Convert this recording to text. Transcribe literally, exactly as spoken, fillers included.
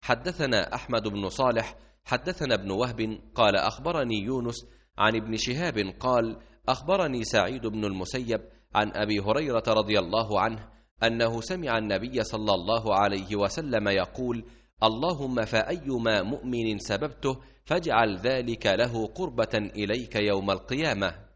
حدثنا أحمد بن صالح حدثنا ابن وهب قال أخبرني يونس عن ابن شهاب قال أخبرني سعيد بن المسيب عن أبي هريرة رضي الله عنه أنه سمع النبي صلى الله عليه وسلم يقول: اللهم فأيما مؤمن سببته فاجعل ذلك له قربة إليك يوم القيامة.